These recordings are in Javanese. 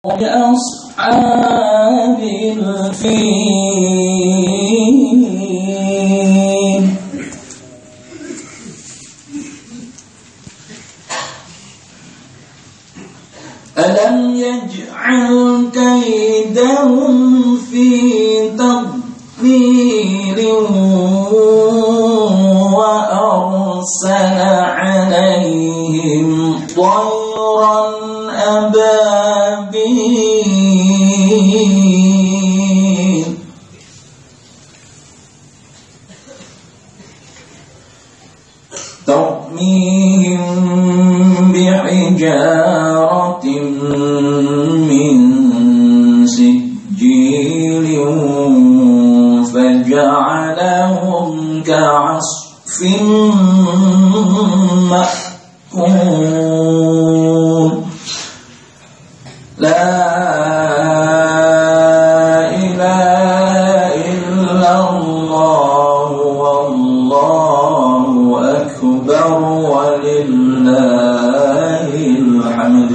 أصحاب الفيل ألم يجعل كيدهم في تضليل وأرسل عليهم طيرا أبابيل ترميهم بحجارة من سجيل فجعلهم كعصف مأكول لا إله إلا الله والله أكبر ولله الحمد.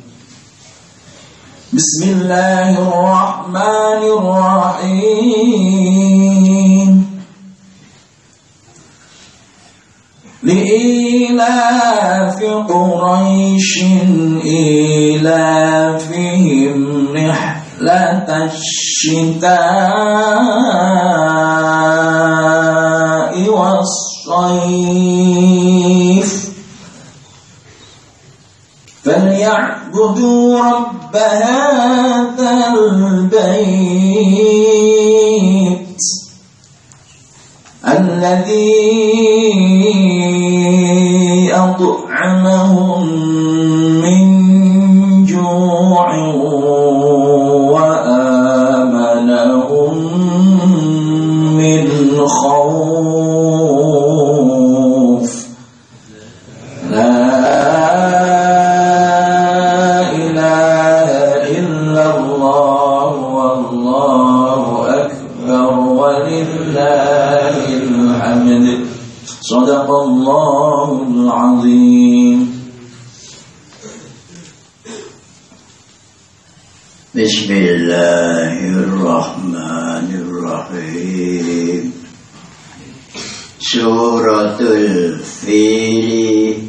بسم الله الرحمن الرحيم. لإيلاف قريش إيلافهم رحلة الشتاء والصيف فليعبدوا رب هذا البيت الذي أطعمهم من جوع وآمنهم من خوف. لا إله إلا الله والله أكبر ولله الحمد. صدق الله العظيم. بسم الله الرحمن الرحيم. سورة الفيل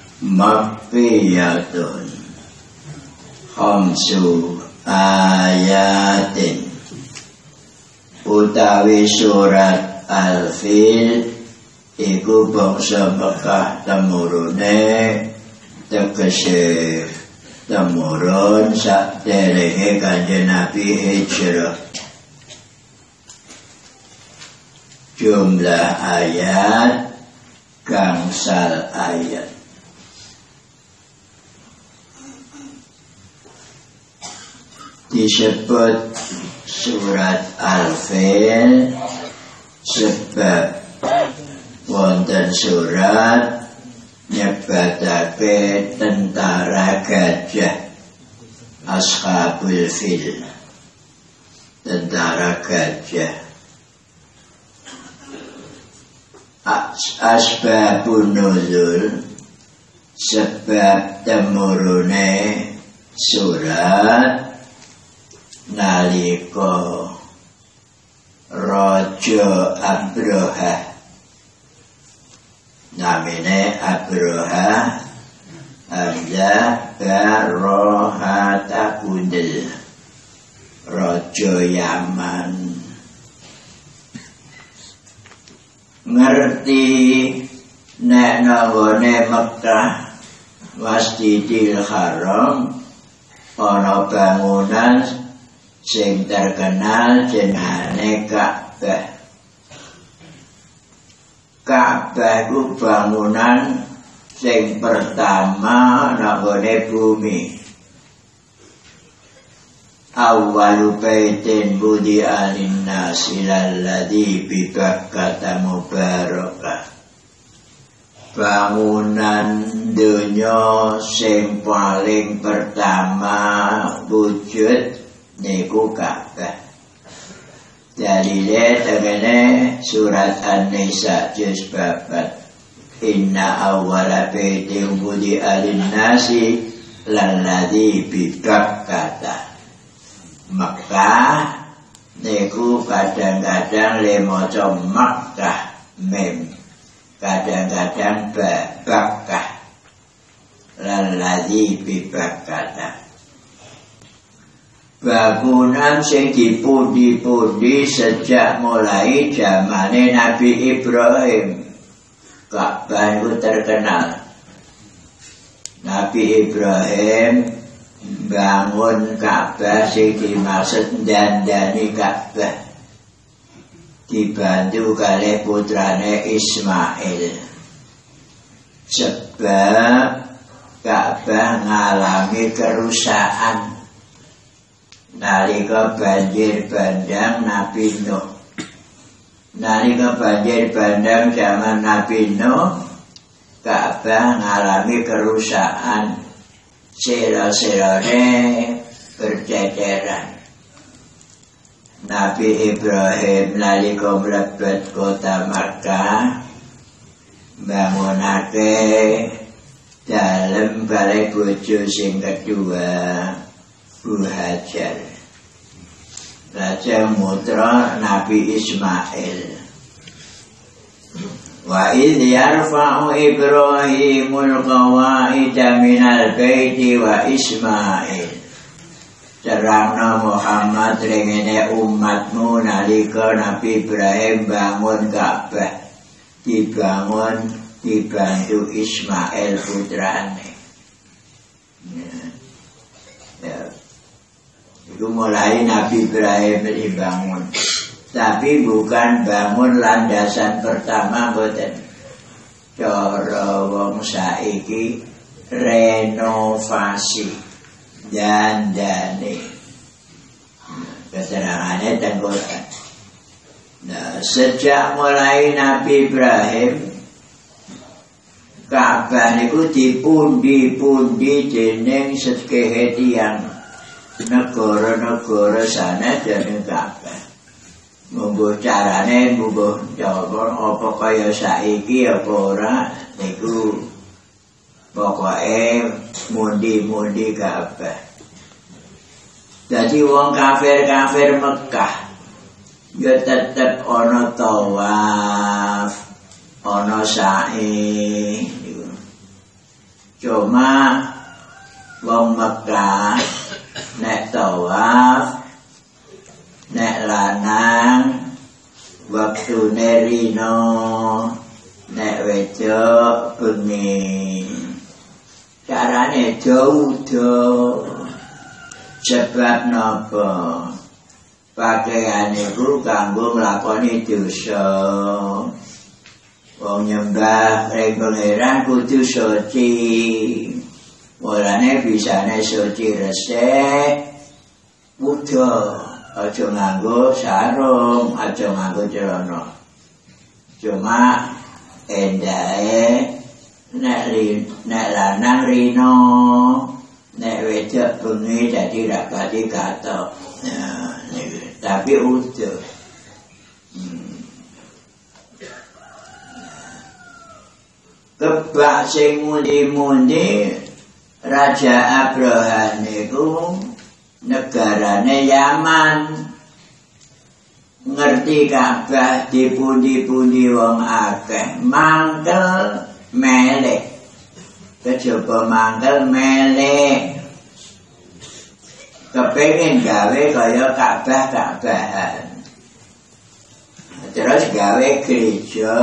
مكية خمس آيات. Utawi surat Al-Fil iku bangsa Mekah temurune tegese temurun saderenge Kanjeng Nabi hijrah. Jumlah ayat gangsal ayat. Disebut surat Al-Fil sebab wonten surat nyebatake tentara gajah, Ashabul Fil, tentara gajah. Asbabun nuzul, sebab temurune surat nalika Raja Abraha, namine Abraha, Hamzah Barohata Bundel, Raja Yaman, ngerti nek nangone Mekah Masjidil Haram ana bangunan sing terkenal jenenge Ka'bah. Ka'bah iku bangunan sing pertama nanggone bumi. Awwalu baitin budi'a lin-nasi lalladzi bi Bakkata mubarakah. Bangunan dunya sing paling pertama wujud niku Ka'bah. Dalile tengene surat An-Nisa juz 4. Inna awwala baitin budi'a lin-nasi lalladzi bi Bakkata. niku kadang-kadang le maca Makkah mim, kadang-kadang Bakkah lan ladzi bi Bakkah. Bangunan sing dipundi-pundi sejak mulai zamane Nabi Ibrahim. Ka'bah itu terkenal. Nabi Ibrahim bangun Ka'bah sing dimaksud dandani Ka'bah dibantu kalih putrane Ismail. Sebab Ka'bah ngalami kerusakan nalika banjir bandang Nabi Nuh. Nalika banjir bandang zaman Nabi Nuh, Ka'bah ngalami kerusakan, sira-sirane berceceran. Nabi Ibrahim nalika mlebet kota Makkah bangunake dalem balai bojo sing kedua, Bu Hajar. Raja Mutra Nabi Ismail. Wa idh yarfa'u Ibrahimul qawaida minal baiti wa Ismail. Terangna Muhammad rengene umatmu nalika Nabi Ibrahim bangun Ka'bah, dibangun dibantu Ismail putrane. Ya. Itu mulai Nabi Ibrahim dibangun. Tapi bukan bangun landasan pertama, boten. Cara wong saiki renovasi dandane. Keterangannya teng Quran. Nah, sejak mulai Nabi Ibrahim Ka'bah niku dipundi-pundi dening sekehe tiyang negara-negara sana jeneng Ka'bah. Monggo carane monggo jawab apa kaya saiki apa ora niku pokoke mundi-mundi Ka'bah. Jadi wong kafir-kafir Mekah ya tetep ana tawaf, ana sa'i. Cuma wong Mekah nek tawaf, nek lanang waktune rino, nek wedok bengi. Carane jauh-jauh. Sebab napa? Pakaian iku kanggo nglakoni dosa. Wong nyembah ring pangeran kudu suci. Mulane bisane suci resik, udah aja nganggo sarung, aja nganggo celana. Cuma endahe nek lanang rino, nek wedok bengi dadi rapati katok. Nah, tapi utuh. Kebak sing mundi-mundi Raja Abraham niku negarane Yaman. Ngerti Ka'bah dipundi-pundi wong akeh, mangkel melek. Kejaba mangkel melek. Kepengin gawe kaya Ka'bah-Ka'bahan. Terus gawe gereja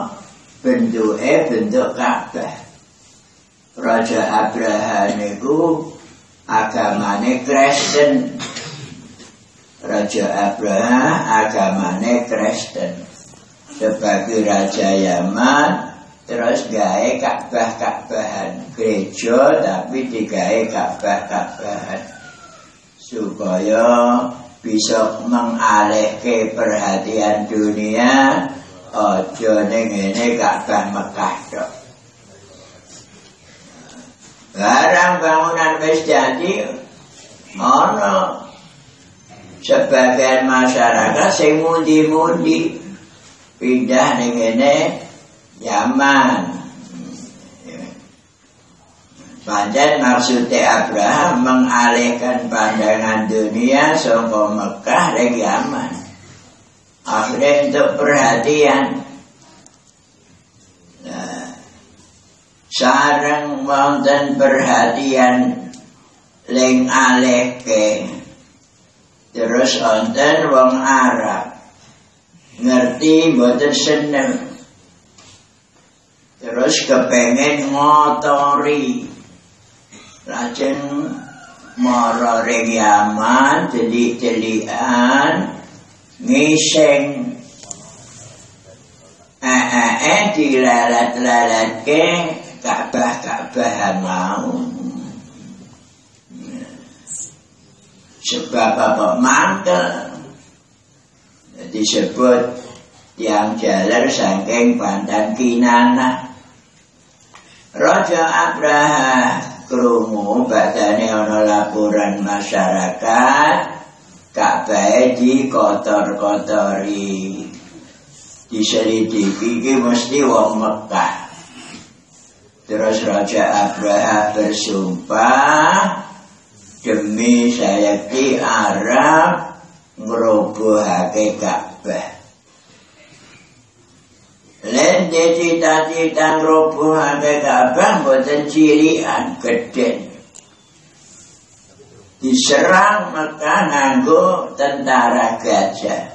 bentuk Ka'bah. Raja Abraham niku agamane Kristen. Raja Abraham agamane Kristen. Sebagai Raja Yaman terus gawe Ka'bah-Ka'bahan, gereja tapi digawe Ka'bah-Ka'bahan supaya bisa mengalihke perhatian dunia aja ning ngene Ka'bah Mekah tok. Barang bangunan wis jadi ana sebagian masyarakat sing mundi-mundi pindah ning ngene Yaman. Pancen maksudnya Abraham mengalihkan pandangan dunia saka Mekah ning Yaman. Akhirnya untuk perhatian. Sareng wonten perhatian ling aleke. Terus wonten wong Arab ngerti mboten seneng. Terus kepengen ngotori. Lajeng mara ring Yaman delik-delikan ngising dilalat-lalatke Ka'bah mau. Sebab apa mangkel disebut yang jaler saking Bandan Kinana. Raja Abraha krungu badane ana laporan masyarakat Ka'bah dikotor-kotori. Diselidiki iki mesti wong Mekah. Terus Raja Abraha bersumpah demi sayekti Arab ngrobohake Ka'bah. Len cita-cita ngrobohake Ka'bah mboten cilikan, gedhen. Diserang Mekah nganggo tentara gajah.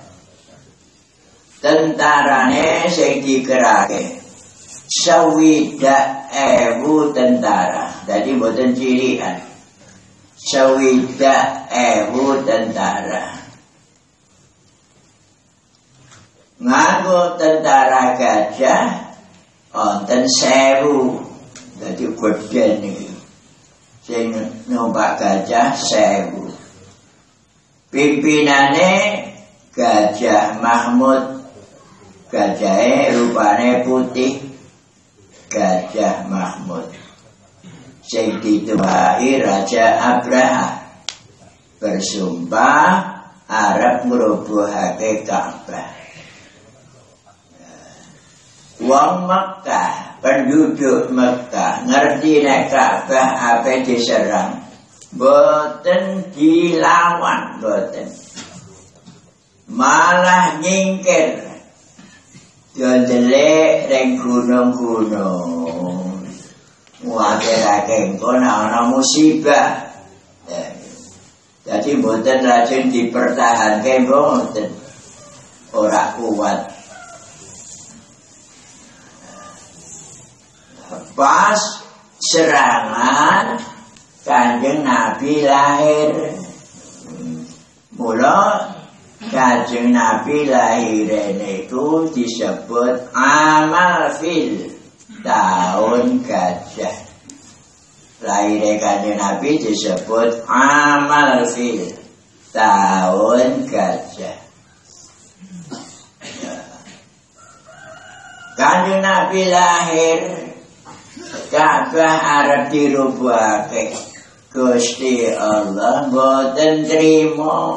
Tentarane sing dikerake 60.000 tentara. Dadi mboten cilikan. 60.000 tentara. Nganggo tentara gajah wonten 1.000. Dadi gedhen iki. Sing numpak gajah 1.000. Pimpinane Gajah Mahmud. Gajahe rupane putih. Gajah Mahmud. Sing dituwahi Raja Abraha bersumpah arep ngrobohake Ka'bah. Wong Mekah, penduduk Mekah ngerti nek Ka'bah ape diserang. Boten dilawan, boten. Malah nyingkir. Jondelek ring gunung-gunung. Nguwatirake engko ana musibah. Jadi mboten lajeng dipertahanke mboten. Ora kuat. Pas serangan Kanjeng Nabi lahir. Mula Kanjeng Nabi lahir niku disebut amal fil, tahun gajah. Lahir Kanjeng Nabi disebut amal fil, tahun gajah. Kanjeng Nabi lahir, Ka'bah arep dirubuhake. Gusti Allah mboten trima.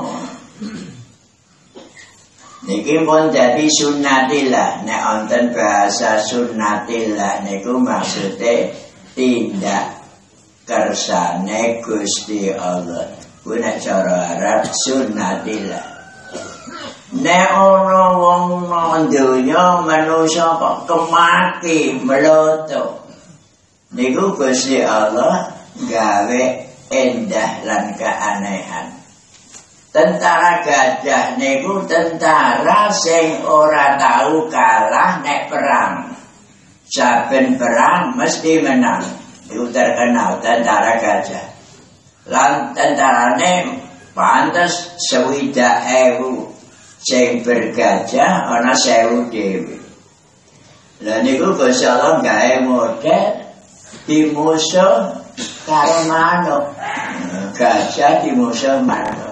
Niki pun dadi sunnatillah. Nek wonten bahasa sunnatillah niku maksude tindak kersane Gusti Allah. Kuwi nek cara Arab sunnatillah. Nek ana wong nang donya manusa kok kemaki mloto. Niku Gusti Allah gawe endah lan keanehan. Tentara gajah niku tentara sing ora tahu kalah nek perang. Saben perang mesti menang. Iku terkenal tentara gajah. Lan tentarane pantes 60.000. Sing bergajah ana 1.000 dhewe. Lah niku Gusti Allah gawe model dimusuh karo manuk. Gajah dimusuh manuk.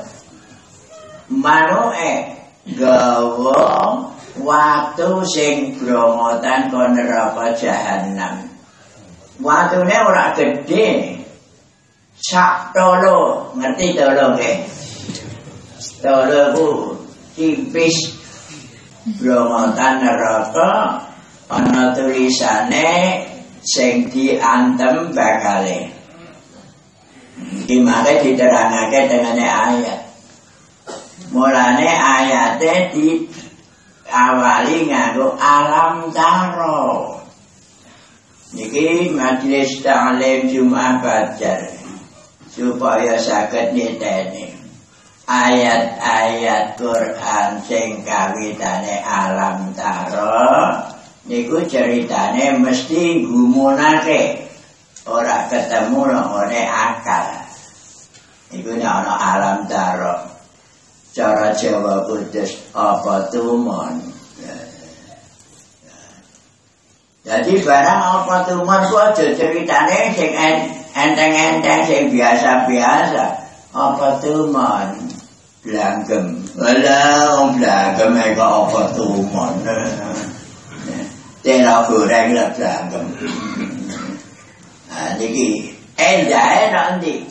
Manuke gawa watu sing bromotan kon neraka jahanam. Watune ora gedhe. Sak tolo, ngerti tolo nggih? Tolo ku tipis bromotan neraka ana tulisane sing diantem bakale. Iki mare diterangake dengan ayat. Mulane ayate awali nganggo alam taro. Niki majelis ta'lim Jumat Fajar supaya saged niteni ayat-ayat Quran sing kawitane alam taro niku ceritane mesti gumunake ora ketemu oleh akal. Niku ana alam taro. Cara Jawa Kudus apa tumon. Jadi barang apa tumon ku aja ceritane sing enteng-enteng sing biasa-biasa. Apa tumon? Blanggem. Walah, blanggem kok apa tumon. Tela goreng lah blanggem. Nah, niki endahe nanti.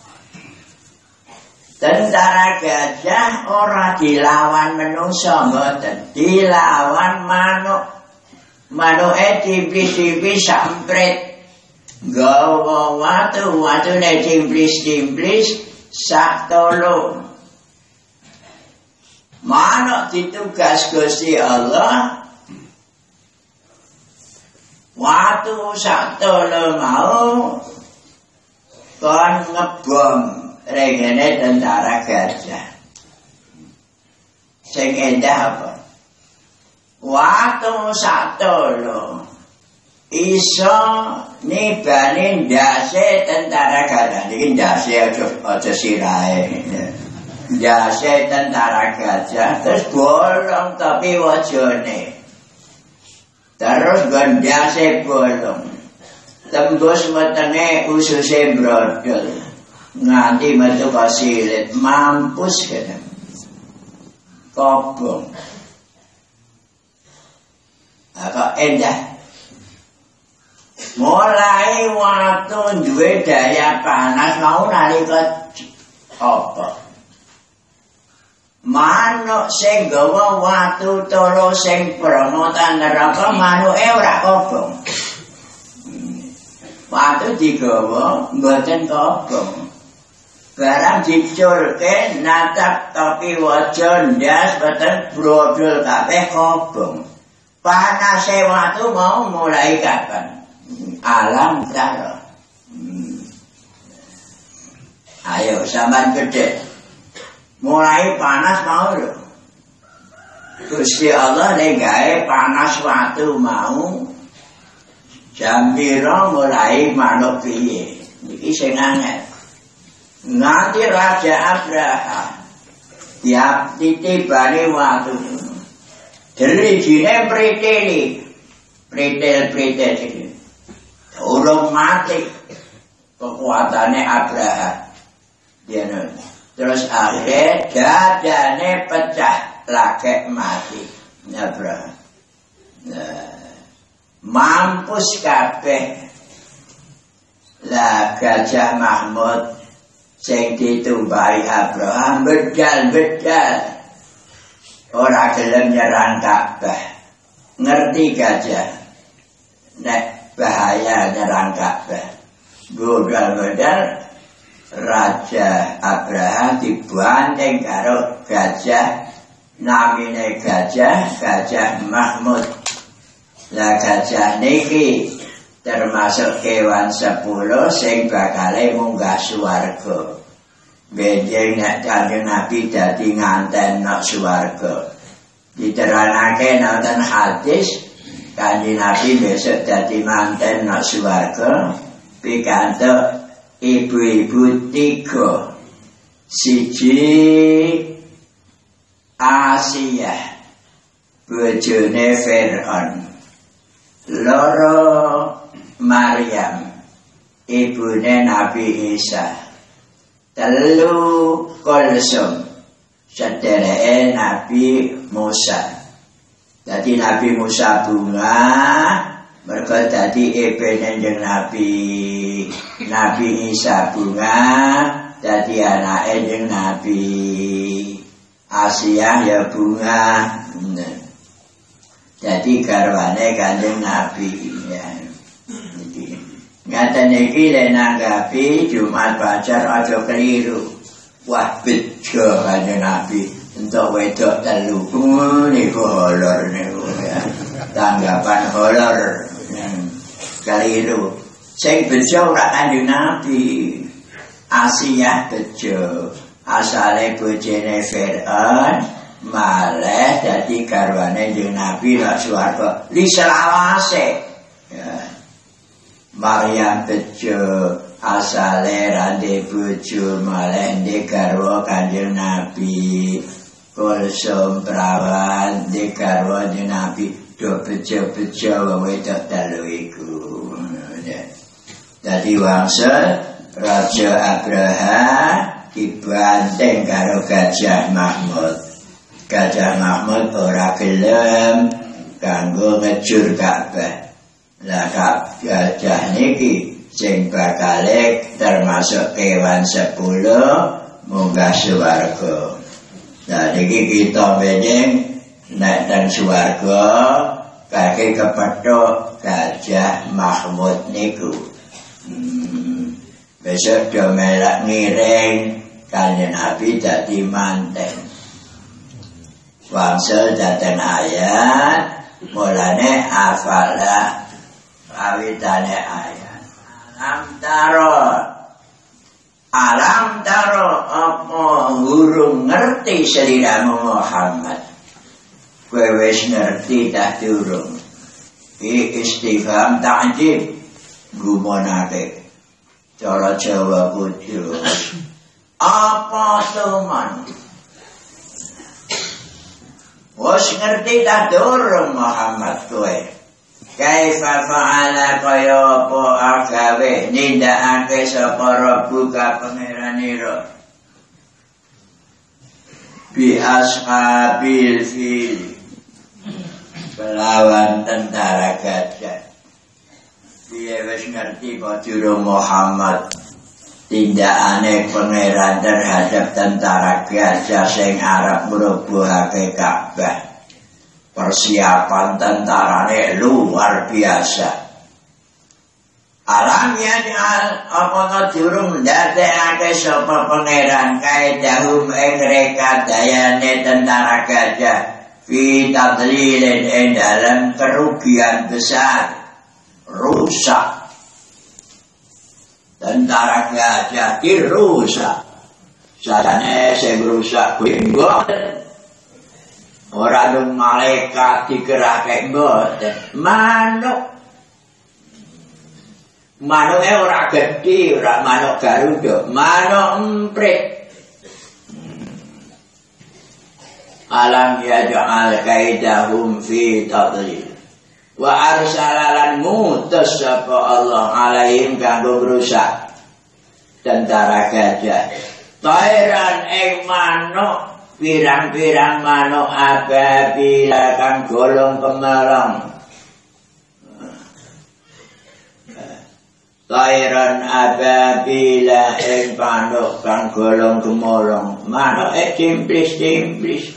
Tentara gajah ora dilawan menungso mboten, dilawan manuk. Manuke cimplis-cimplis sampret. Gawa watune cimplis-cimplis sak tolo. Manuk ditugas Gusti Allah. Watu sak tolo mau kon ngebom regane tentara gajah. Sing endah apa? Watu satolo iso nibani ndase tentara gajah. Niki ndase aja sirahe. Ndase tentara gajah terus bolong tapi wajone. Terus ndase bolong. Tembus metenge ususe brodol. Nganti metu kasilit mampus kene. Kobong. Agak endah. Mulai waktu duwe daya panas mau nalika apa? Manuk sing gawa watu tolo sing promotan neraka manuke ora kobong. Watu digawa mboten kobong. Barang diculke natap tapi wajan ndas mboten brodol kabeh kobong. Panase watu mau mulai kapan? Alam taro. Ayo sampean gede. Mulai panas mau lho. Gusti Allah nek gawe panas watu mau jam pira mulai manuk piye? Iki sing angel. Nanti Raja Abraham tiap titibane watu. Derijine pritil iki. Urung mati kekuatane Abraham. Yen terus akhirnya dadane pecah lagek mati. Abraham. Mampus kabeh. Lah Gajah Mahmud sing ditumbahi Abraham bedal-bedal. Ora gelem nyerang Ka'bah. Ngerti gajah nek bahaya nyerang Ka'bah. Bodal-bodal Raja Abraham dibanding karo gajah namine Gajah Mahmud. Lah gajah niki termasuk kewan 10 sing bakale munggah swarga. Benjing nek Kanjeng Nabi dadi nganten nok swarga. Diterangake nonton hadis Kanjeng Nabi besok dadi manten nok swarga pikantuk ibu-ibu 3. Siji Asia bojone Fir'aun. Loro Maryam ibune Nabi Isa. 3 Kulsum sedereke Nabi Musa. Jadi Nabi Musa bunga mergo dadi ibune Nabi Isa bunga dadi anake Nabi Asia ya bunga. Jadi garwane Kanjeng Nabi ya. Ngaten iki lek nanggapi Jumat Fajar aja keliru. Wah bejo Kanjeng Nabi. untuk wedok telu niku horor niku ya. Tanggapan horor keliru. Sing bejo ora Kanjeng Nabi. Asiyah bejo. Asale bojone Fir'aun malah dadi garwane Kanjeng Nabi lan swarga. Li selawase. Ya. Maryam bejo. Asale rande bojo malah ndek garwa Kanjeng Nabi. Kulsum perawan ndek garwa Kanjeng Nabi do bejo-bejo wong wedok telu iku. Dadi wangsa Raja Abraha dibanding karo Gajah Mahmud. Gajah Mahmud ora gelem kanggo ngejur Ka'bah. Lah gajah niki sing bakale termasuk kewan 10 munggah swarga. Nah niki kita bening nek teng swarga kaki kepethuk Gajah Mahmud niku. Besok do melak ngiring Kanjeng Nabi dadi manten. Wangsul dateng ayat mulane afalah awitane ayat. Alam taro apa gurung ngerti seliramu Muhammad. Kowe wis ngerti tak durung. Iki istifham ta'jib gumonake. Cara Jawa kudu. Apa soman? Wis ngerti tak durung Muhammad kowe. Kaifa fa'ala kaya apa agawe nindakake sapa Rabbuka pangeranira bi ashabil fil kelawan tentara gajah. Piye wis ngerti padha Muhammad tindakane pangeran terhadap tentara gajah sing arep ngrubuhake Ka'bah. Persiapan tentarane luar biasa. Alam yaj'al apa durung ndadekake sapa pangeran kaidahum ing rekadayane tentara gajah fi tadlilin ing dalam kerugian besar, rusak. Tentara gajah dirusak. Sadane sing rusak kuwi ora ada malaikat digerakake mboten. Manuke ora gedhi, ora manuk Garuda, manuk emprit. Alam yaj'al kaidahum fi tadlil. Wa arsalalan mutus sapa Allah alaihim kanggo ngrusak tentara gajah. Tairan ing manuk pirang-pirang manuk ababila kang golong kemelong. Tairan ababila ing manuk kang golong kemelong. Manuk cimplis-cimplis.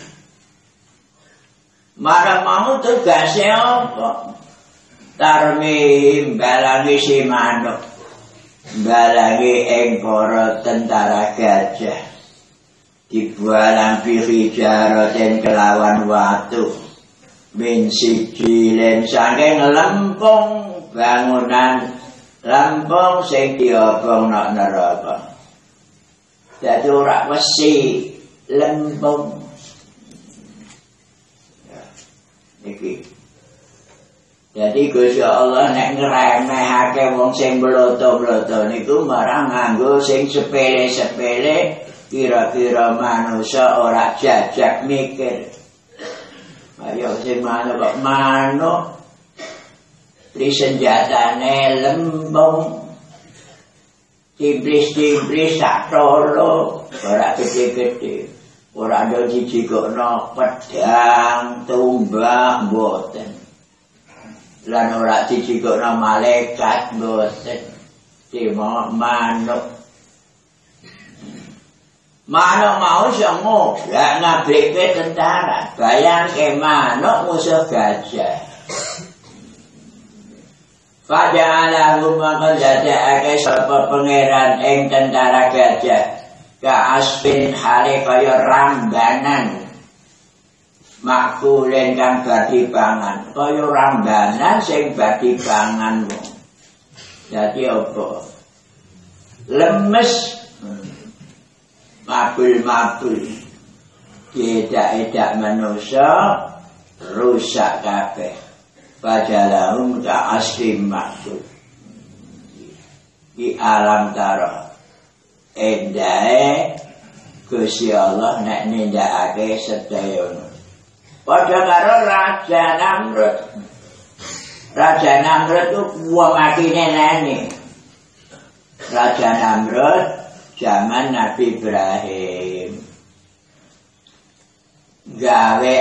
Marang mau tugase apa? Tarmi balangi si manuk. Balangi ing para tentara gajah. Dibualang bihijaroten kelawan watu min sijilen saking lempung bangunan lempung sing diobong nok neraka. Dadi ora wesi lempung. Niki. Jadi Gusti Allah nek ngremehake wong sing bloto-bloto niku marang nganggo sing sepele-sepele. Kira-kira manusia ora jajak mikir. Ayo sing manuk kok manuk tri senjatane lembung. Timplis-timplis sak tolo, ora gede-gede. Ora ada dijikokno pedang, tumbak mboten. Lan ora dijikokno malaikat mboten. Cuma manuk. Manuk mau semua, gak ngabeke tentara. Bayangke manuk musuh gajah. Faja'alahum maka dadekake sapa pangeran ing tentara gajah. Ka asfin hale kaya rambanan makulen kang badhe pangan kaya rambanan sing badhe pangan wong. Dadi apa? Lemes mabul-mabul edak-edak manusia rusak kabeh. Fajalahum ka aslim maksud di alam tara endahe Gusti Allah nek nindakake sedaya. Padha karo Raja Namrud. Raja Namrud ku wong atine nene. Raja Namrud zaman Nabi Ibrahim. Gawe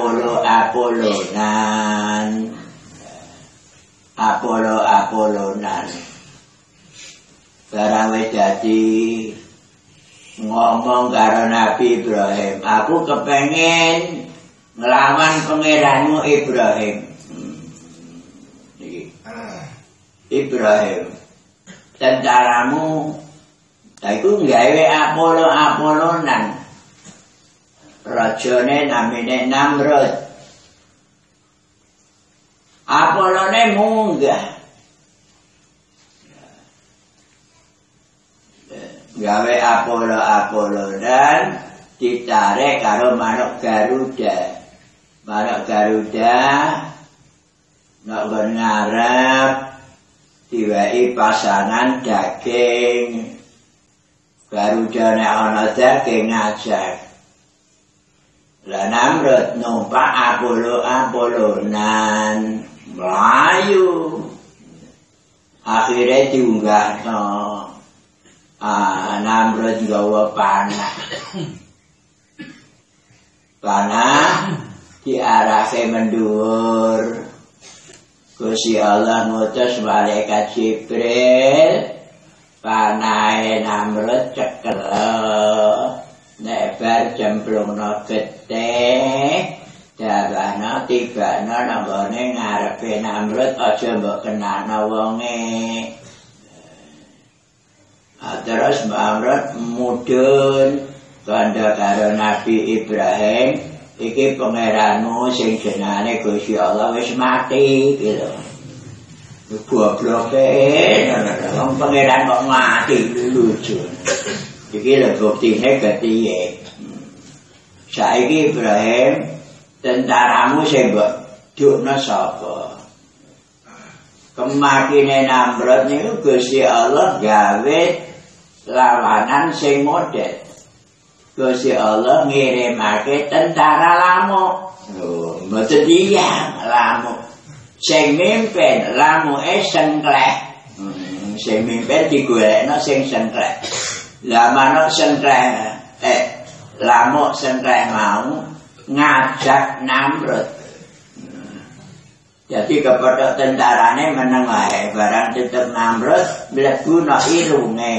Apollo-Apollonan. Barang wis dadi ngomong karo Nabi Ibrahim, aku kepengen ngelawan pangeranmu Ibrahim. Ibrahim, tentaramu, aku gawe Apollo-Apollonan. Rajane namine Namrud. Apollone munggah. Gawe Apollo-Apollonan ditarik karo manuk Garuda. Manuk Garuda nek ngarep diwehi pasangan daging. Garuda nek ana daging ngajak. Lah Namrud numpak Apollo-Apollonan mlayu. Akhirnya diunggahno. Namrud gawa panah. Panah diarahke mendhuwur. Gusti Allah ngutus malaikat Jibril. Panahe Namrud cekel. Nek bar jemplungno getih, dawahna tibana nanggone ngarepe Namrud aja mbok kenana wonge. Terus Namrud mudhun kandha karo Nabi Ibrahim, iki pangeranmu sing jenenge Gusti Allah wis mati gitu. Gobloke, wong pangeran kok mati lucu. Iki lho buktine kepiye. Saiki Ibrahim tentaramu sing mbok dukna sapa? Kematine Namrud niku Gusti Allah gawe lawanan sing model. Gusti Allah ngirimake tentara lamuk. Lho, mboten tiyang lamuk. Sing mimpin lamuke sengkleh. Sing mimpin digolekno sing sengkleh. Lah manuk sengkleh lamuk sengkleh mau ngajak Namrud. Jadi kepada tentarane meneng wae barang tetep Namrud mlebu nang irunge.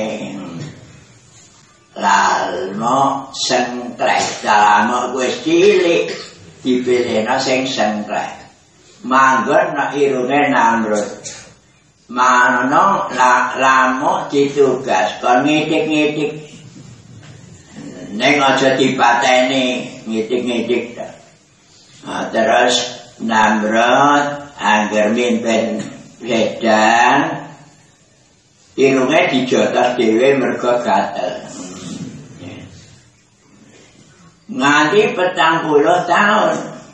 Lalmo sengkleh lamuk wis cilik dipilihna sing sengkleh. Manggon nang irunge Namrud. Manono lamuk ditugas kon ngitik-ngitik. Ning aja dipateni ngitik-ngitik. Terus Namrud angger mimpin sedang irunge dijotos dhewe mergo gatel. Nganti 40 tahun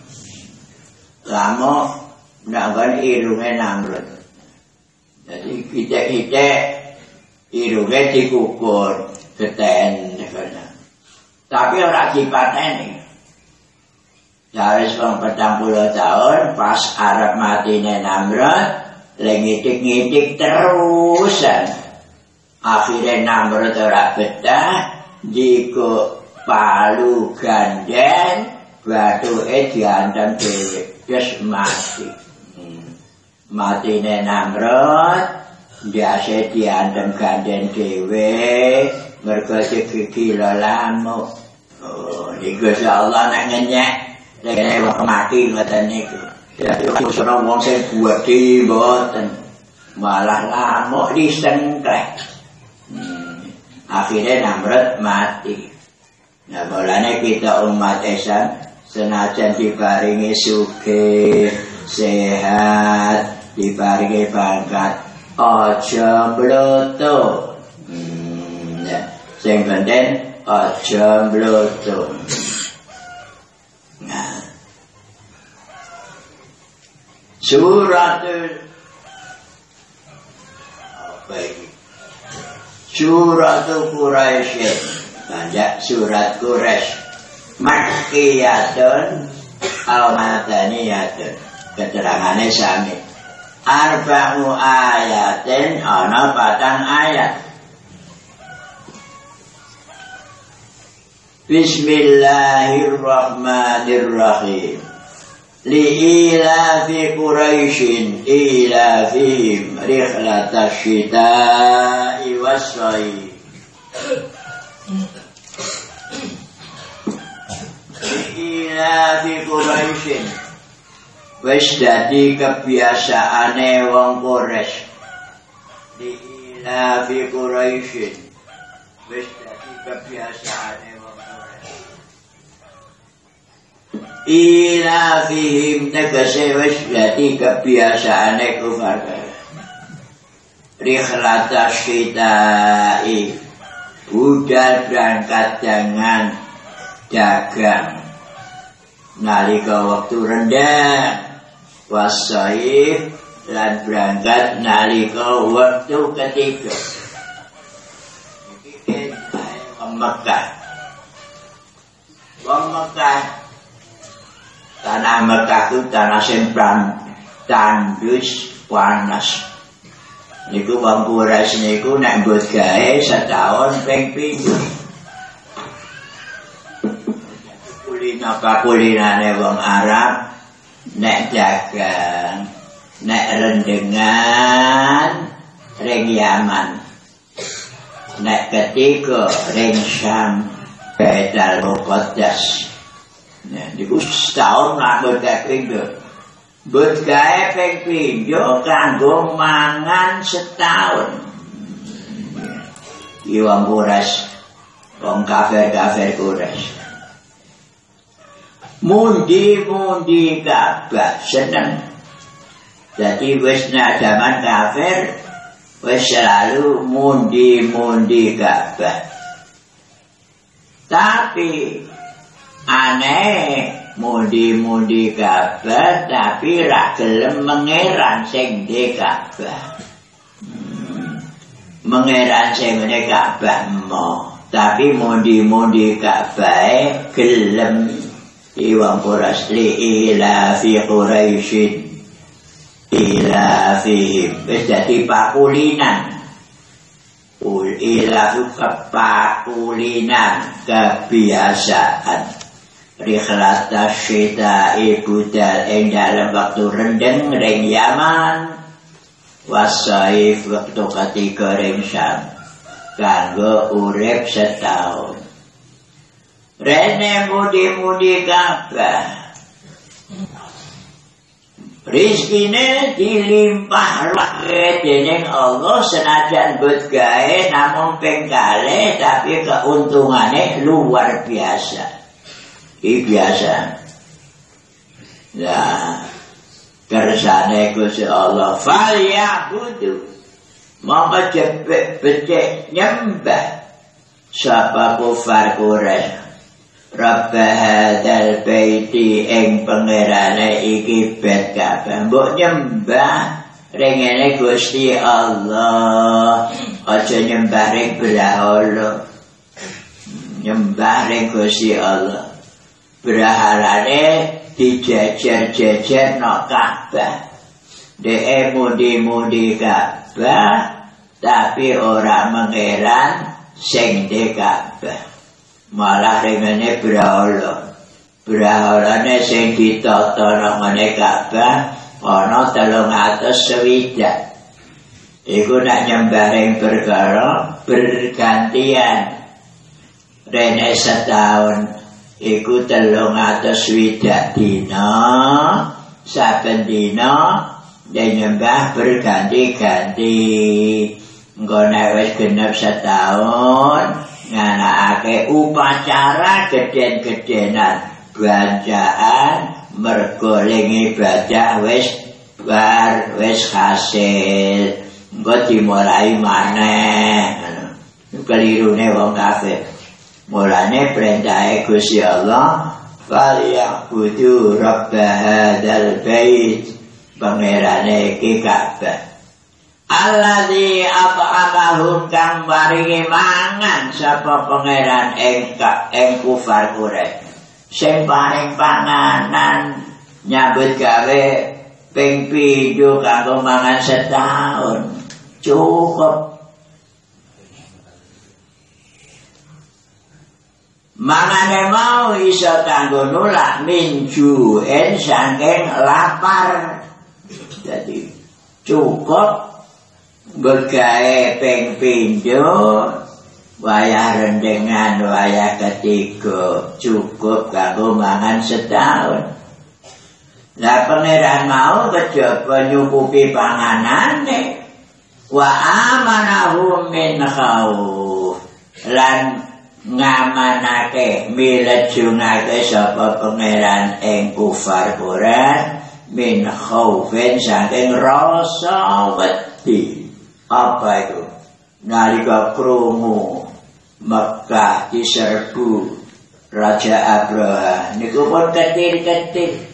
lamuk nanggon irunge Namrud. Jadi kita irunge dikukur geten. Tapi ora dipateni. Jawis wong 40 tahun pas arep matine Namrud, ngitik-ngitik terusan. Akhirnya Namrud ora betah, diku palu ganden, bathuke diantem dhewe, wis mati. Matine Namrud biasa diantem ganden dhewe mergo gila lamuk. Niku Allah nek ngenyek nek wong mati ngoten niku. Dadi usaha wong sing buati mboten malah lamuk disengkleh. Akhirnya Namrud mati. Nah, bolane kita umat Islam senajan diparingi sugih sehat diparingi pangkat aja mbloto sing penting aja mbloto. Nah, suratul Quraisy, banyak surat Quraisy, Makkiyatun al-Madaniyatun, keterangannya sami. Arba'u ayatin ana 4 ayat. Bismillahirrahmanirrahim. Li'ilafi Quraisyin ilafihim rihlatash syita'i was-shayf. Li'ilafi Quraisyin wis dadi kebiasaane wong Quraisy. Li'ilafi Quraisyin wis dadi kebiasaane wong Quraisy. Ilafihim tegese wis dadi kebiasaane kufar. Rihlatash syita'i, budal berangkat dengan dagang nalika waktu rendang, was-shayf lan berangkat nalika waktu ketiga. Iki Mekah. Wong Mekah, tanah Mekah itu tanah sempran, tandus, panas. Niku wong Quraisy niku nek mbok gawe setahun ping 7. Kulinane wong Arab nek dagang, nek rendengan ring Yaman, nek ketiga ring Syam, Baitul Muqaddas. Nah, niku setahun nganggo ping 7. Mbok gawe ping 7 kanggo mangan setahun. Iki wong Quraisy, wong kafir Quraisy. Mundi Ka'bah seneng. Jadi wis nek zaman kafir wis selalu mundi Ka'bah. Tapi aneh mundi Ka'bah tapi ra gelem mengeran sing di Ka'bah. Mengeran sing di Ka'bah mo, tapi mundi Ka'bah gelem. Iwang Quraisy ila fi Quraisyin ila fihim wis dadi pakulinan. Ila kepakulinan, kebiasaan. Rihlatash syita'i budal ing dalem waktu rendeng ring Yaman, was-shayf waktu ketiga ring Syam, kanggo urip setahun. Rene mudi Ka'bah, rizkine dilimpah dening Allah senajan mbok gawe namung ping kalih tapi keuntungane luar biasa. Iki biasa. Nah, kersane Gusti Allah fal ya'budu, maka becek nyembah sapa kufar Quraisy. Rabb hadzal baiti ing pangerane iki bet Ka'bah. Mbok nyembah ringene Gusti Allah, aja nyembah ring berhala. Nyembah ring Gusti Allah. Berhalane dijejer-jejer no Ka'bah. Dhe'e mundi Ka'bah tapi ora mengeran sing di Ka'bah. Malah ringene brahalane sing ditata nang ngene Ka'bah ana 360. Iku nek nyembah ring berhala bergantian. Rene setahun iku 360 dina, saben dina nyembah berganti-ganti. Engko nek wis genep setahun nganakake upacara geden-gedenan bacaan mergo ling ibadah wis hasil. Engko dimulai maneh. Kelirune wong kafir. Mulane perintahe Gusti Allah, "Falyabudu rabb hadzal bait." Pangerane iki Ka'bah. Alladzi at'amahum kang paringi mangan sapa pangeran ing kufar Quraisy. Sing paring panganan nyambut gawe ping 7 kanggo mangan setahun. Cukup. Mangane mau iso kanggo nolak minjuin saking lapar. Jadi cukup begawe ping 7 wayah rendengan wayah ketiga cukup kanggo mangan setahun. Lah pangeran mau kejaba nyukupi panganane wa amanahum min khauf lan ngamanake milejungake sapa pangeran ing kufar Quraisy min khaufin saking rasa wedi. Apa itu? Nalika krungu Mekah diserbu Raja Abraha niku pun ketir-ketir.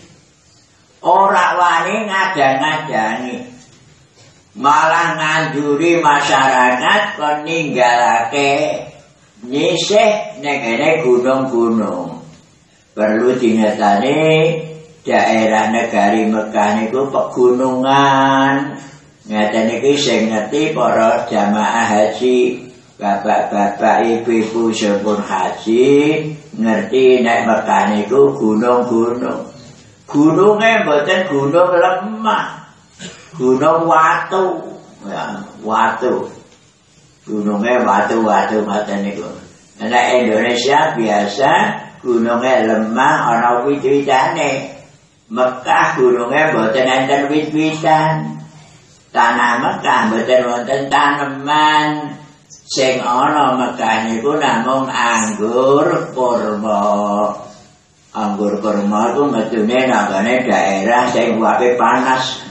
Ora wani ngadang-adani. Malah nganduri masyarakat kon ninggalake nyisih ning kene gunung-gunung. Perlu dingetani daerah negari Mekah niku pegunungan. Ngaten iki sing ngerti para jamaah haji, bapak-bapak ibu-ibu sampun haji, ngerti nek Mekah niku gunung-gunung. Gununge mboten gunung lemah. Gunung watu. Ya, watu. Gununge watu-watu ngoten niku. Nek Indonesia biasa gununge lemah ana wit-witane. Mekah gununge mboten enten wit-witan. Tanah Mekah mboten wonten taneman. Sing ana Mekah niku namung anggur kurma. Anggur kurma iku metune nangane daerah sing wae panas.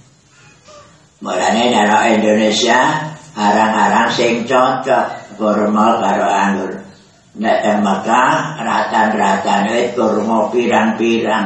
Mulane nek Indonesia arang-arang sing cocok kurma karo anggur. Nek teng Mekah ratan-ratane kurma pirang-pirang.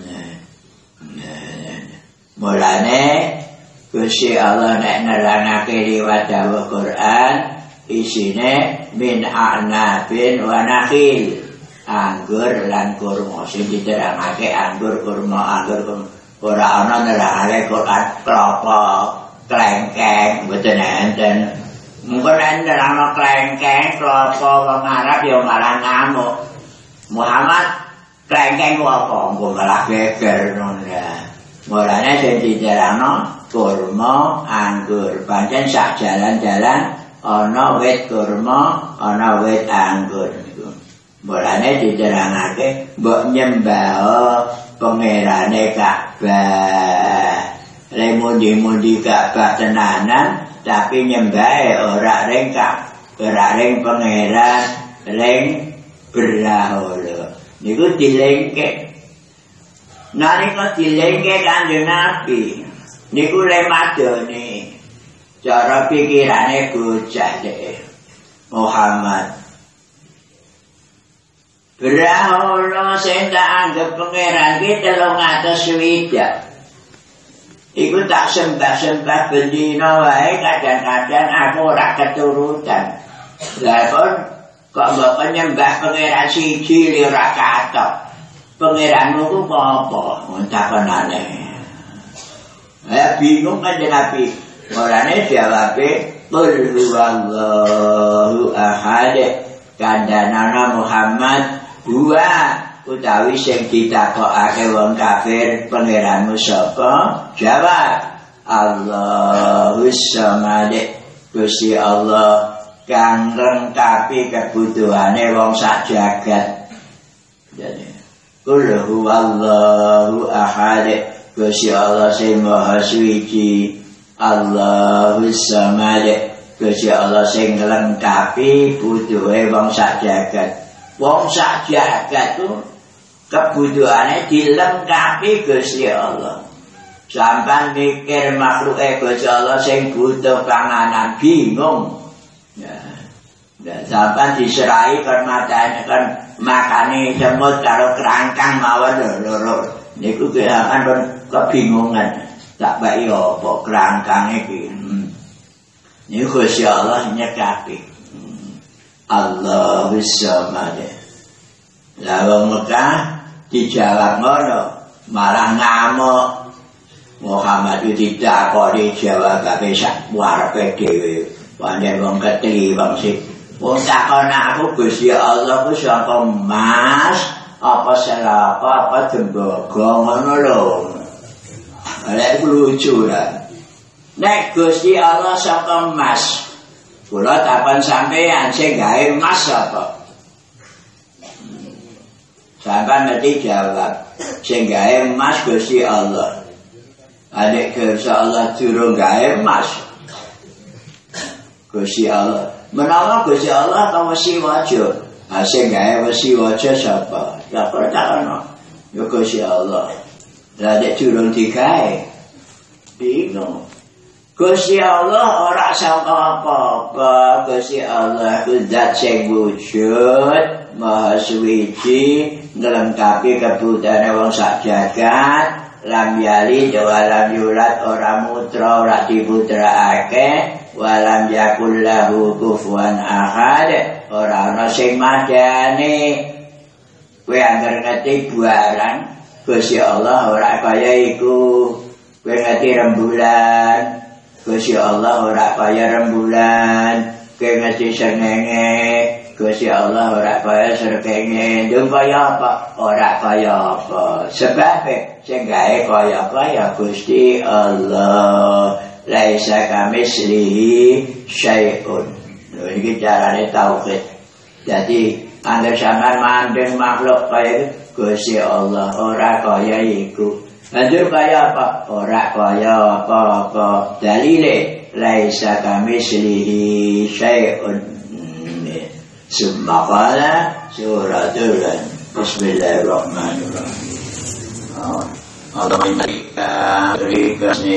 Mulane Gusti Allah nek nerangake liwat dawuh Quran isine min a'nabin wa nakhil anggur lan kurma sing diterangake anggur kurma ora ana nerangake Quran klapa klengkeng mboten enten mungkin nek nerangno klengkeng klapa wong Arab ya malah ngamuk Muhammad klengkeng ku apa engko malah geger ngono ya mulane sing diterangno kurma anggur pancen sak jalan-jalan ana wit kurma ana wit anggur niku mulane diterangake mbok nyembah pangerane Ka'bah le mundi-mundi Ka'bah tenanan tapi nyembah ora ring pangeran ring berhala niku dilengke nalika dilengke Kanjeng Nabi niku le madone cara pikirane bocah dhek Muhammad berhala sing tak anggap pangeran ki 360 iku tak sembah-sembah bendina wae kadang-kadang aku ora keturutan lha kok mbok nyembah pangeran siji ora katok pangeranmu ku apa takonane. Bingung kan Nabi. Orane jawabe qul huwallahu ahad. Kandhanana Muhammad huwa utawi sing ditakokake wong kafir pangeranmu sapa? Jawab Allahus samad. Gusti Allah kang lengkapi kebutuhane wong sak jagat. Jadi qul huwallahu ahad. Gusti Allah sing maha suci Allahus samad Gusti Allah sing lengkapi butuhe wong sak jagat tu kebutuhane dilengkapi Gusti Allah. Sampai mikir makhluk Gusti Allah sing butuh panganan bingung. Ya. Dan sampai diserai permatanya kan makane semut karo kerangkang mawon loro. Niku kan kebingungan. Tak baik apa kerangkang iki. Niku Gusti Allah nyekapi. Allahus Samad. Lah wong Mekah dijawab ngono, malah ngamuk. Muhammad itu ditakoni jawab kabeh sak warepe dhewe. Pancen wong ketri wong sik. Wong takon aku Gusti Allah ku saka emas, apa selapa, apa tembaga ngono lho. Lek lucu lah. Nek Gusti Allah saka emas, kula takon sampeyan sing gawe emas apa? Sampai nanti jawab, sing gawe emas Gusti Allah. Adik Gusti Allah durung gawe emas. Gusti Allah. Menawa Gusti Allah ta wesi waja. Sing gawe wesi waja sapa? Ya percaya. Ya Gusti Allah. Lah nek durung digawe bingung. Gusti Allah ora sangka apa-apa. Gusti Allah ku zat sing wujud, maha suci, ngelengkapi kebutuhane wong sak jagat. Lam yali walam yulad, ora mutra ora diputraake, walam yakul lahu kufuwan ahad, ora ana sing madani. Kowe anggere ngerti buaran Gusti Allah ora kaya iku. Kowe ngerti rembulan Gusti Allah ora kaya rembulan. Kowe ngerti srengenge Gusti Allah ora kaya srengenge. Ndung kaya apa? Ora kaya apa. Sebab sing gawe kaya Gusti Allah. Laisa kamitslihi syai'un. Lho iki carane tauhid. Jadi angger sampean mandeng makhluk kaya Gusti Allah ora kaya iku. Lanjut kaya apa? Ora kaya apa-apa. Dalile laisa kamitslihi syai'un. Summa qala suratul Bismillahirrahmanirrahim. Allah